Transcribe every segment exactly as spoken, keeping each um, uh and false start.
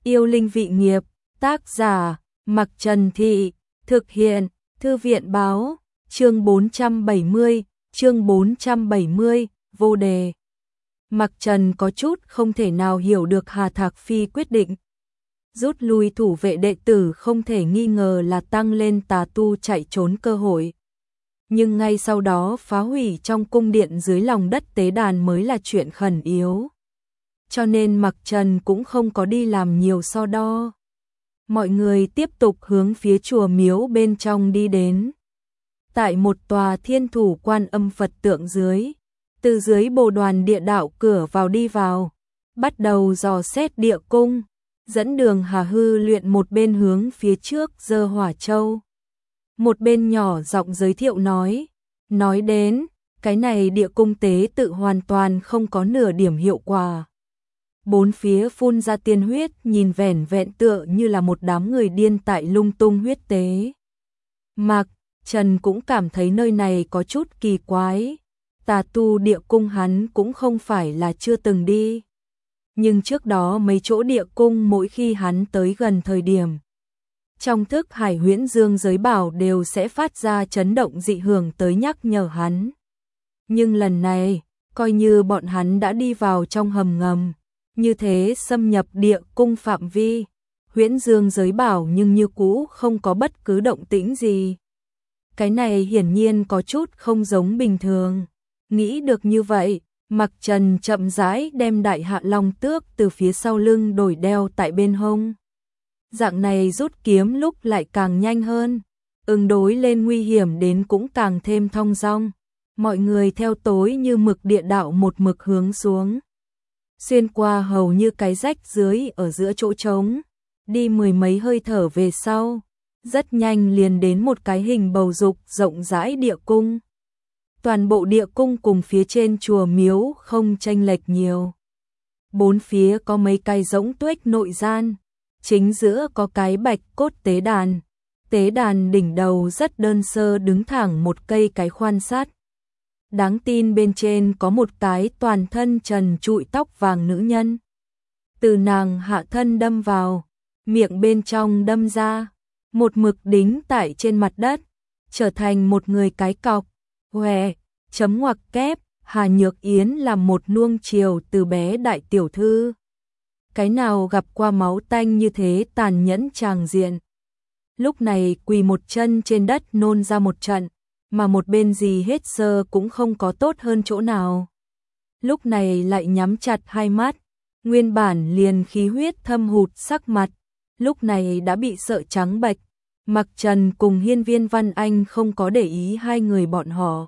Yêu linh vị nghiệp, tác giả, Mặc Trần Thị, thực hiện, Thư viện báo, chương bốn trăm bảy mươi, chương bốn trăm bảy mươi, vô đề. Mặc Trần có chút không thể nào hiểu được Hà Thạc Phi quyết định. Rút lui thủ vệ đệ tử không thể nghi ngờ là tăng lên tà tu chạy trốn cơ hội. Nhưng ngay sau đó phá hủy trong cung điện dưới lòng đất tế đàn mới là chuyện khẩn yếu. Cho nên Mặc Trần cũng không có đi làm nhiều so đo. Mọi người tiếp tục hướng phía chùa miếu bên trong đi đến. Tại một tòa thiên thủ quan âm Phật tượng dưới, từ dưới bồ đoàn địa đạo cửa vào đi vào, bắt đầu dò xét địa cung, dẫn đường Hà Hư Luyện một bên hướng phía trước giơ hỏa châu. Một bên nhỏ giọng giới thiệu nói, nói đến, cái này địa cung tế tự hoàn toàn không có nửa điểm hiệu quả. Bốn phía phun ra tiên huyết nhìn vẻn vẹn tựa như là một đám người điên tại lung tung huyết tế. Mặc Trần cũng cảm thấy nơi này có chút kỳ quái, tà tu địa cung hắn cũng không phải là chưa từng đi. Nhưng trước đó mấy chỗ địa cung mỗi khi hắn tới gần thời điểm, trong thức hải huyễn dương giới bảo đều sẽ phát ra chấn động dị hưởng tới nhắc nhở hắn. Nhưng lần này, coi như bọn hắn đã đi vào trong hầm ngầm, như thế xâm nhập địa cung phạm vi, huyễn dương giới bảo nhưng như cũ không có bất cứ động tĩnh gì. Cái này hiển nhiên có chút không giống bình thường. Nghĩ được như vậy, Mặc Trần chậm rãi đem đại hạ long tước từ phía sau lưng đổi đeo tại bên hông. Dạng này rút kiếm lúc lại càng nhanh hơn, ứng đối lên nguy hiểm đến cũng càng thêm thong dong. Mọi người theo tối như mực địa đạo một mực hướng xuống, xuyên qua hầu như cái rách dưới ở giữa chỗ trống, đi mười mấy hơi thở về sau, rất nhanh liền đến một cái hình bầu dục rộng rãi địa cung. Toàn bộ địa cung cùng phía trên chùa miếu không chênh lệch nhiều. Bốn phía có mấy cái rỗng tuếch nội gian, chính giữa có cái bạch cốt tế đàn. Tế đàn đỉnh đầu rất đơn sơ đứng thẳng một cây cái khoan sắt. Đáng tin bên trên có một cái toàn thân trần trụi tóc vàng nữ nhân. Từ nàng hạ thân đâm vào, miệng bên trong đâm ra, một mực đính tại trên mặt đất, trở thành một người cái cọc. Hòe, chấm ngoặc kép, Hà Nhược Yến là một nuông chiều từ bé đại tiểu thư. Cái nào gặp qua máu tanh như thế tàn nhẫn tràng diện. Lúc này quỳ một chân trên đất nôn ra một trận, mà một bên gì hết sơ cũng không có tốt hơn chỗ nào. Lúc này lại nhắm chặt hai mắt, nguyên bản liền khí huyết thâm hụt sắc mặt, lúc này đã bị sợ trắng bệch. Mặc Trần cùng Hiên Viên Văn Anh không có để ý hai người bọn họ.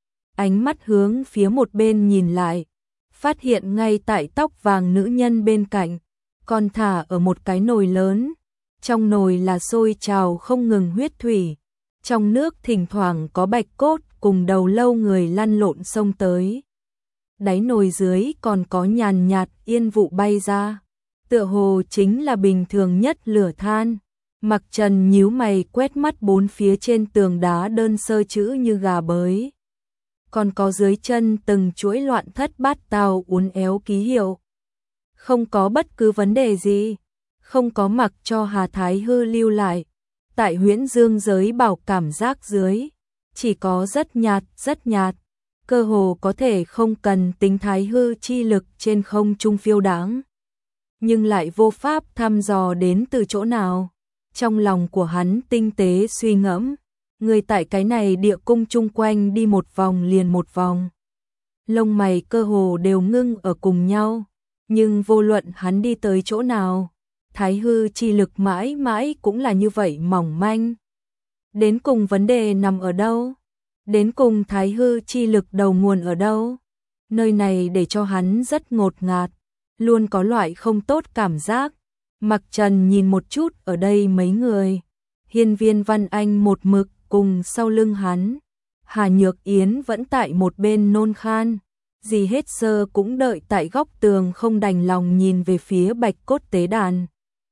Ánh mắt hướng phía một bên nhìn lại, phát hiện ngay tại tóc vàng nữ nhân bên cạnh, còn thả ở một cái nồi lớn. Trong nồi là sôi trào không ngừng huyết thủy, trong nước thỉnh thoảng có bạch cốt cùng đầu lâu người lăn lộn xông tới. Đáy nồi dưới còn có nhàn nhạt yên vụ bay ra, tựa hồ chính là bình thường nhất lửa than. Mặc Trần nhíu mày quét mắt bốn phía trên tường đá đơn sơ chữ như gà bới. Còn có dưới chân từng chuỗi loạn thất bát tao uốn éo ký hiệu. Không có bất cứ vấn đề gì, không có mặc cho Hà Thái Hư lưu lại. Tại huyễn dương giới bảo cảm giác dưới, chỉ có rất nhạt, rất nhạt, cơ hồ có thể không cần tính Thái Hư chi lực trên không trung phiêu đáng. Nhưng lại vô pháp thăm dò đến từ chỗ nào. Trong lòng của hắn tinh tế suy ngẫm, người tại cái này địa cung chung quanh đi một vòng liền một vòng. Lông mày cơ hồ đều ngưng ở cùng nhau, nhưng vô luận hắn đi tới chỗ nào, Thái Hư chi lực mãi mãi cũng là như vậy mỏng manh. Đến cùng vấn đề nằm ở đâu? Đến cùng Thái Hư chi lực đầu nguồn ở đâu? Nơi này để cho hắn rất ngột ngạt, luôn có loại không tốt cảm giác. Mặc Trần nhìn một chút ở đây mấy người, Hiên Viên Văn Anh một mực cùng sau lưng hắn, Hà Nhược Yến vẫn tại một bên nôn khan, dì hết sơ cũng đợi tại góc tường không đành lòng nhìn về phía bạch cốt tế đàn.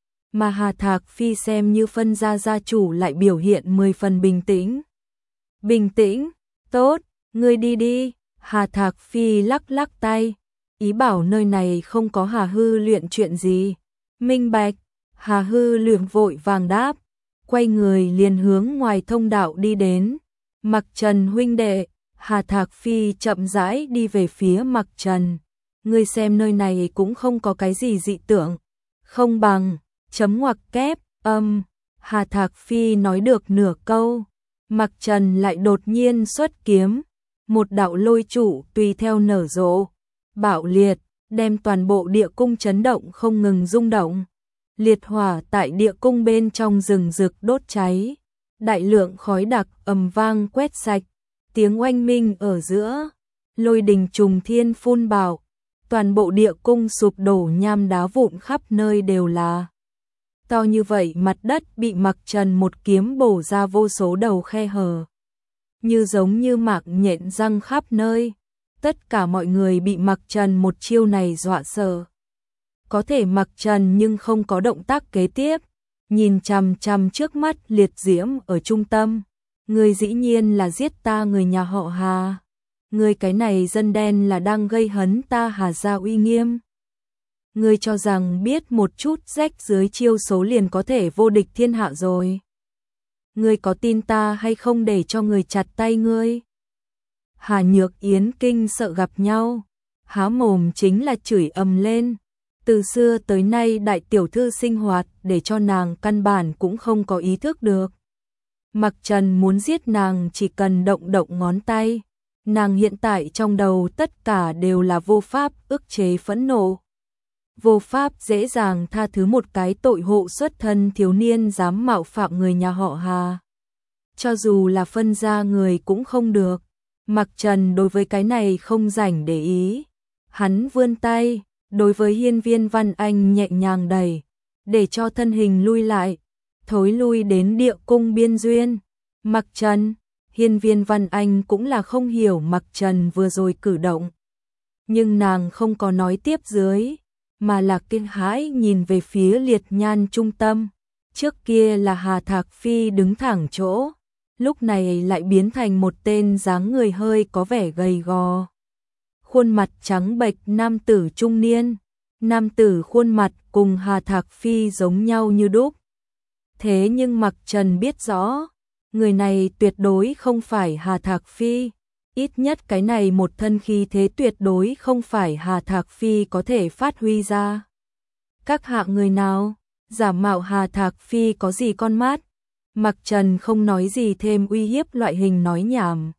Mà Hà Thạc Phi xem như phân gia gia chủ lại biểu hiện mười phần bình tĩnh. Bình tĩnh, tốt, ngươi đi đi, Hà Thạc Phi lắc lắc tay, ý bảo nơi này không có Hà Hư Luyện chuyện gì. Minh bạch, Hà Hư luyện vội vàng đáp, quay người liền hướng ngoài thông đạo đi đến. Mặc Trần huynh đệ, Hà Thạc Phi chậm rãi đi về phía Mặc Trần. Ngươi xem nơi này cũng không có cái gì dị tưởng. Không bằng, chấm ngoặc kép, âm. Hà Thạc Phi nói được nửa câu. Mặc Trần lại đột nhiên xuất kiếm. Một đạo lôi trụ tùy theo nở rộ. Bạo liệt, đem toàn bộ địa cung chấn động không ngừng rung động. Liệt hỏa tại địa cung bên trong rừng rực đốt cháy. Đại lượng khói đặc ầm vang quét sạch. Tiếng oanh minh ở giữa. Lôi đình trùng thiên phun bạo. Toàn bộ địa cung sụp đổ, nham đá vụn khắp nơi đều là. To như vậy mặt đất bị Mặc Trần một kiếm bổ ra vô số đầu khe hở. Như giống như mạc nhện răng khắp nơi. Tất cả mọi người bị Mặc Trần một chiêu này dọa sợ. Có thể Mặc Trần nhưng không có động tác kế tiếp. Nhìn chằm chằm trước mắt liệt diễm ở trung tâm. Người dĩ nhiên là giết ta người nhà họ Hà. Người cái này dân đen là đang gây hấn ta Hà gia uy nghiêm. Người cho rằng biết một chút rách dưới chiêu số liền có thể vô địch thiên hạ rồi. Người có tin ta hay không để cho người chặt tay ngươi? Hà Nhược Yến kinh sợ gặp nhau. Há mồm chính là chửi ầm lên. Từ xưa tới nay đại tiểu thư sinh hoạt để cho nàng căn bản cũng không có ý thức được. Mặc Trần muốn giết nàng chỉ cần động động ngón tay. Nàng hiện tại trong đầu tất cả đều là vô pháp ức chế phẫn nộ. Vô pháp dễ dàng tha thứ một cái tội hộ xuất thân thiếu niên dám mạo phạm người nhà họ Hà. Cho dù là phân ra người cũng không được. Mặc Trần đối với cái này không rảnh để ý. Hắn vươn tay, đối với Hiên Viên Văn Anh nhẹ nhàng đẩy, để cho thân hình lui lại, thối lui đến địa cung biên duyên. Mặc Trần, Hiên Viên Văn Anh cũng là không hiểu Mặc Trần vừa rồi cử động. Nhưng nàng không có nói tiếp dưới, mà là kinh hãi nhìn về phía liệt nhan trung tâm. Trước kia là Hà Thạc Phi đứng thẳng chỗ, lúc này lại biến thành một tên dáng người hơi có vẻ gầy gò. Khuôn mặt trắng bệch nam tử trung niên, nam tử khuôn mặt cùng Hà Thạc Phi giống nhau như đúc. Thế nhưng Mặc Trần biết rõ, người này tuyệt đối không phải Hà Thạc Phi, ít nhất cái này một thân khí thế tuyệt đối không phải Hà Thạc Phi có thể phát huy ra. Các hạng người nào, giả mạo Hà Thạc Phi có gì con mắt? Mặc Trần không nói gì thêm uy hiếp loại hình nói nhảm.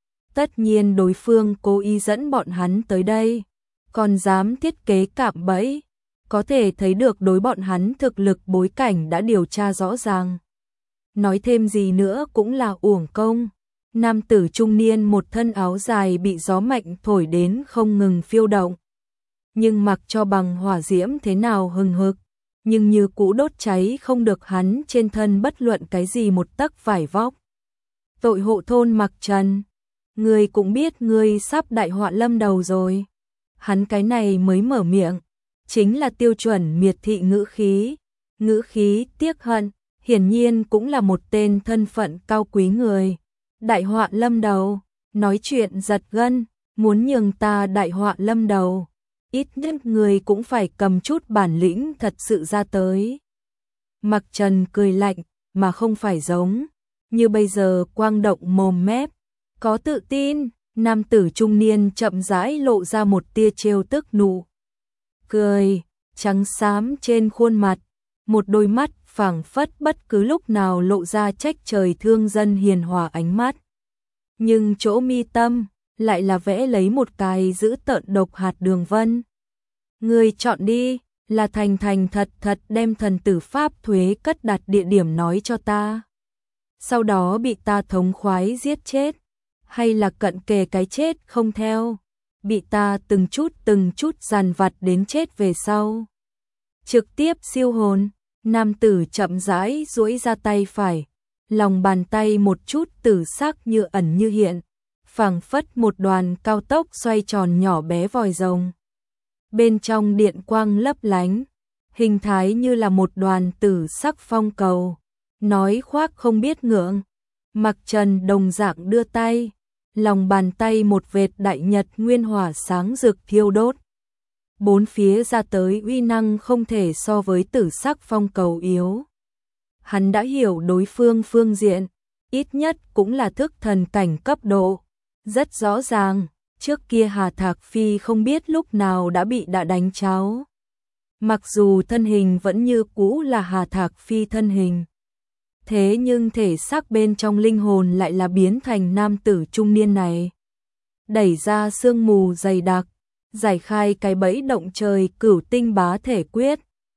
Tất nhiên đối phương cố ý dẫn bọn hắn tới đây, còn dám thiết kế cạm bẫy, có thể thấy được đối bọn hắn thực lực bối cảnh đã điều tra rõ ràng. Nói thêm gì nữa cũng là uổng công. Nam tử trung niên một thân áo dài bị gió mạnh thổi đến không ngừng phiêu động. Nhưng mặc cho bằng hỏa diễm thế nào hừng hực, nhưng như cũ đốt cháy không được hắn trên thân bất luận cái gì một tấc vải vóc. Tội hộ thôn Mặc Trần, ngươi cũng biết ngươi sắp đại họa lâm đầu rồi. Hắn cái này mới mở miệng, chính là tiêu chuẩn miệt thị ngữ khí, ngữ khí tiếc hận, hiển nhiên cũng là một tên thân phận cao quý người. Đại họa lâm đầu, nói chuyện giật gân, muốn nhường ta đại họa lâm đầu, ít nhất người cũng phải cầm chút bản lĩnh thật sự ra tới. Mặc Trần cười lạnh, mà không phải giống như bây giờ quang động mồm mép, có tự tin. Nam tử trung niên chậm rãi lộ ra một tia trêu tức nụ cười, trắng xám trên khuôn mặt, một đôi mắt phảng phất bất cứ lúc nào lộ ra trách trời thương dân hiền hòa ánh mắt. Nhưng chỗ mi tâm lại là vẽ lấy một cái dữ tợn độc hạt đường vân. Người chọn đi, là thành thành thật thật đem thần tử pháp thuế cất đặt địa điểm nói cho ta. Sau đó bị ta thống khoái giết chết, hay là cận kề cái chết không theo, bị ta từng chút từng chút dằn vặt đến chết về sau. Trực tiếp siêu hồn. Nam tử chậm rãi duỗi ra tay phải, lòng bàn tay một chút tử sắc như ẩn như hiện, phảng phất một đoàn cao tốc xoay tròn nhỏ bé vòi rồng. Bên trong điện quang lấp lánh, hình thái như là một đoàn tử sắc phong cầu, nói khoác không biết ngượng. Mặc Trần đồng dạng đưa tay, lòng bàn tay một vệt đại nhật nguyên hỏa sáng rực thiêu đốt. bốn phía ra tới uy năng không thể so với tử sắc phong cầu yếu. Hắn đã hiểu đối phương phương diện, ít nhất cũng là thức thần cảnh cấp độ. Rất rõ ràng, trước kia Hà Thạc Phi không biết lúc nào đã bị đã đánh cháo. Mặc dù thân hình vẫn như cũ là Hà Thạc Phi thân hình. Thế nhưng thể xác bên trong linh hồn lại là biến thành nam tử trung niên này. Đẩy ra sương mù dày đặc, giải khai cái bẫy động trời cửu tinh bá thể quyết,